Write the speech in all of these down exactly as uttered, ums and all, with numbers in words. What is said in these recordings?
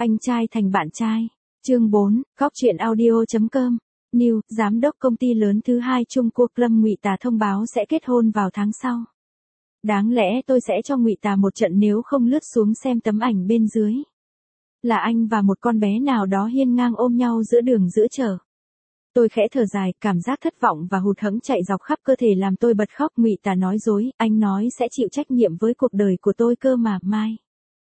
Anh trai thành bạn trai. Chương bốn, Cóc truyện audio chấm com. New, giám đốc công ty lớn thứ hai Trung Quốc Lâm Ngụy Tà thông báo sẽ kết hôn vào tháng sau. Đáng lẽ tôi sẽ cho Ngụy Tà một trận nếu không lướt xuống xem tấm ảnh bên dưới. Là anh và một con bé nào đó hiên ngang ôm nhau giữa đường giữa chợ. Tôi khẽ thở dài, cảm giác thất vọng và hụt hẫng chạy dọc khắp cơ thể làm tôi bật khóc. Ngụy Tà nói dối, anh nói sẽ chịu trách nhiệm với cuộc đời của tôi cơ mà, Mai.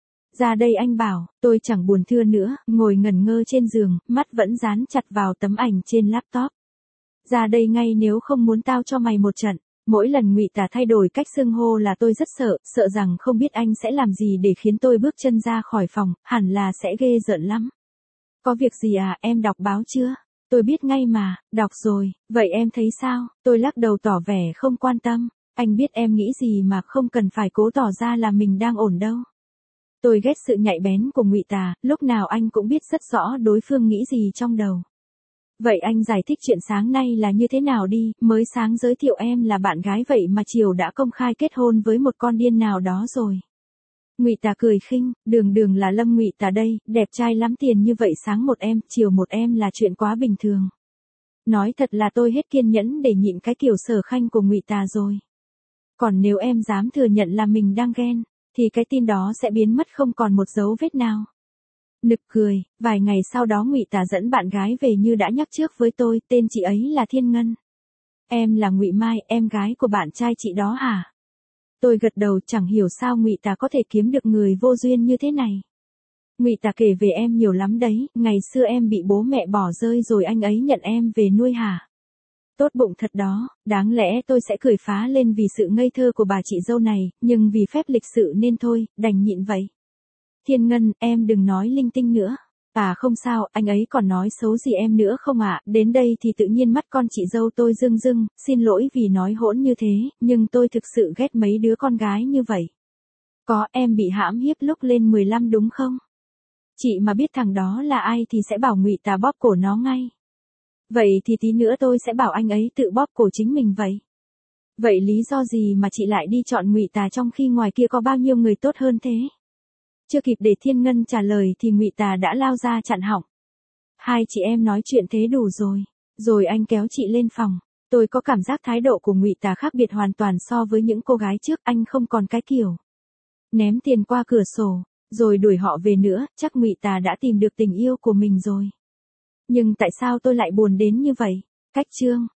Ra đây anh bảo, tôi chẳng buồn thưa nữa, ngồi ngẩn ngơ trên giường, mắt vẫn dán chặt vào tấm ảnh trên laptop. Ra đây ngay nếu không muốn tao cho mày một trận. Mỗi lần Ngụy Tà thay đổi cách xưng hô là tôi rất sợ, sợ rằng không biết anh sẽ làm gì để khiến tôi bước chân ra khỏi phòng, hẳn là sẽ ghê rợn lắm. Có việc gì à, em đọc báo chưa? Tôi biết ngay mà, đọc rồi, vậy em thấy sao? Tôi lắc đầu tỏ vẻ không quan tâm, anh biết em nghĩ gì mà không cần phải cố tỏ ra là mình đang ổn đâu. Tôi ghét sự nhạy bén của Ngụy Tà, lúc nào anh cũng biết rất rõ đối phương nghĩ gì trong đầu. Vậy anh giải thích chuyện sáng nay là như thế nào đi, mới sáng giới thiệu em là bạn gái vậy mà chiều đã công khai kết hôn với một con điên nào đó rồi. Ngụy Tà cười khinh, đường đường là Lâm Ngụy Tà đây, đẹp trai lắm, tiền như vậy sáng một em, chiều một em là chuyện quá bình thường. Nói thật là tôi hết kiên nhẫn để nhịn cái kiểu sở khanh của Ngụy Tà rồi. Còn nếu em dám thừa nhận là mình đang ghen, thì cái tin đó sẽ biến mất không còn một dấu vết nào. Nực cười, vài ngày sau đó Ngụy Tà dẫn bạn gái về như đã nhắc trước với tôi, tên chị ấy là Thiên Ngân. Em là Ngụy Mai, em gái của bạn trai chị đó hả? Tôi gật đầu, chẳng hiểu sao Ngụy Tà có thể kiếm được người vô duyên như thế này. Ngụy Tà kể về em nhiều lắm đấy, ngày xưa em bị bố mẹ bỏ rơi rồi anh ấy nhận em về nuôi hả? Tốt bụng thật đó, đáng lẽ tôi sẽ cười phá lên vì sự ngây thơ của bà chị dâu này, nhưng vì phép lịch sự nên thôi, đành nhịn vậy. Thiên Ngân, em đừng nói linh tinh nữa. À không sao, anh ấy còn nói xấu gì em nữa không ạ? À? Đến đây thì tự nhiên mắt con chị dâu tôi rưng rưng, xin lỗi vì nói hỗn như thế, nhưng tôi thực sự ghét mấy đứa con gái như vậy. Có, em bị hãm hiếp lúc lên mười lăm đúng không? Chị mà biết thằng đó là ai thì sẽ bảo Ngụy Tà bóp cổ nó ngay. Vậy thì tí nữa tôi sẽ bảo anh ấy tự bóp cổ chính mình vậy. Vậy lý do gì mà chị lại đi chọn Ngụy Tà trong khi ngoài kia có bao nhiêu người tốt hơn thế? Chưa kịp để Thiên Ngân trả lời thì Ngụy Tà đã lao ra chặn họng. Hai chị em nói chuyện thế đủ rồi. Rồi anh kéo chị lên phòng. Tôi có cảm giác thái độ của Ngụy Tà khác biệt hoàn toàn so với những cô gái trước, anh không còn cái kiểu ném tiền qua cửa sổ, rồi đuổi họ về nữa, chắc Ngụy Tà đã tìm được tình yêu của mình rồi. Nhưng tại sao tôi lại buồn đến như vậy? Cách chương.